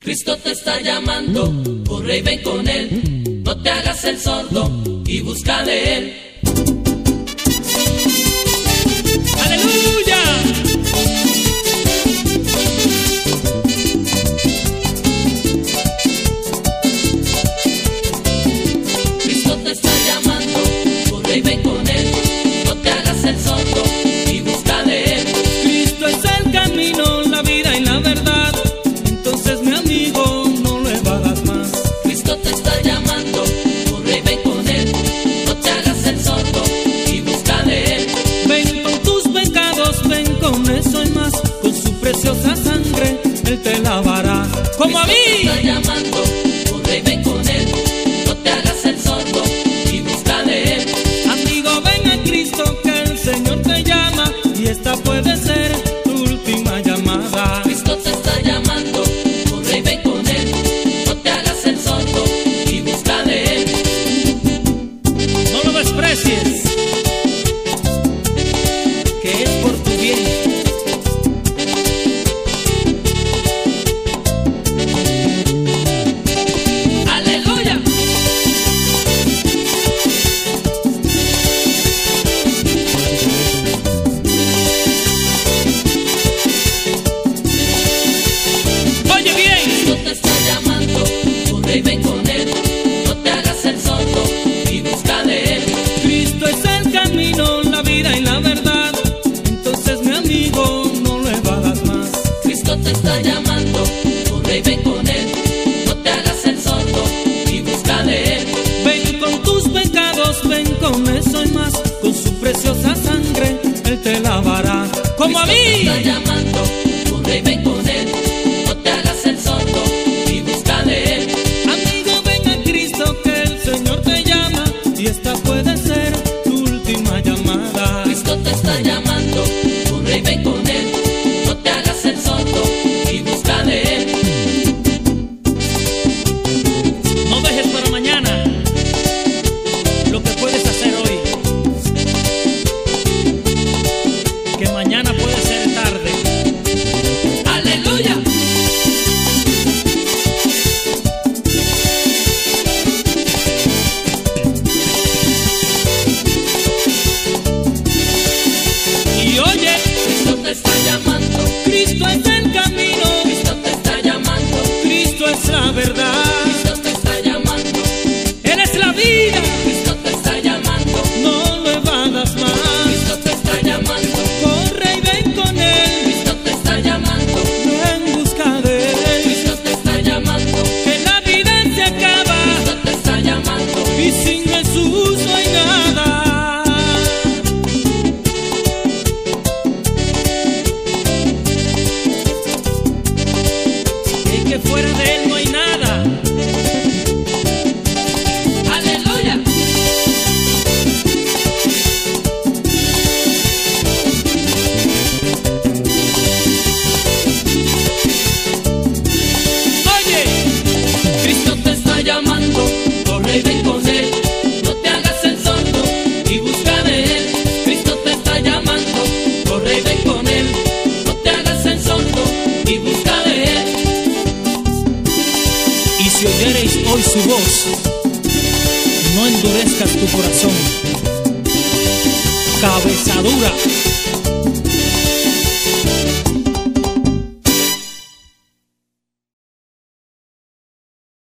Cristo te está llamando, corre y ven con Él. No te hagas el sordo y busca de Él. ¡Aleluya! Cristo te está llamando, corre y ven con Él. No te hagas el sordo y busca de Él. Cristo es el camino, la vida y la verdad. Entonces, mi amigo, no lo evadas más. Cristo te está llamando, corre y ven con Él. No te hagas el sordo y busca de Él. Ven con tus pecados, ven con eso y más. Con su preciosa sangre, Él te lavará. Como a mí. Cristo te está llamando, corre y ven con Él. No te hagas el sordo y busca de Él. Amigo, ven a Cristo, que el Señor te llama. Y esta puede ser tu última llamada. Cristo te está llamando, corre y ven con Él. No te hagas el sordo y busca de Él. No lo desprecies, que es por tu bien. ¡Aleluya! Oye bien, Cristo te está llamando, corre y ven con Él. No te hagas el sordo y busca de Él. Cristo es el camino, la vida y la verdad. Entonces, mi amigo, no lo evadas más. Cristo te está llamando, corre y ven con Él. No te hagas el sordo y busca de Él. Ven con tus pecados, ven con eso y más. Con su preciosa sangre, Él te lavará. Como a Cristo te mí. está llamando, corre y ven con Él. No te hagas el sordo y busca de Él. Amigo, ven a Cristo, que el Señor te llama. Y esta puede ser tu última llamada. Cristo te está llamando, corre y ven con Él. No te hagas el sordo y busca de Él. No dejes para mañana lo que puedes hacer hoy, que mañana puede ser tarde. ¡Aleluya! Y oye, Cristo te está llamando, Cristo es el camino, Cristo te está llamando, Cristo es la verdad, Cristo te está llamando, Él es la vida, Cristo te está llamando, no lo evadas más. Cristo te está llamando, Corre y ven con Él, Cristo te está llamando, ven busca de Él, Cristo te está llamando, que la vida se acaba Cristo te está llamando. y sin Jesús no hay nada. Es que fuera de Él no hay nada. ¡Aleluya! Oye, Cristo te está llamando, corre y ven con Él. No te hagas el sordo y busca de Él. Cristo te está llamando, corre y ven con Él. No te hagas el sordo y busca de Él. y si oyereis hoy su voz, no endurezcas tu corazón. Cabeza dura.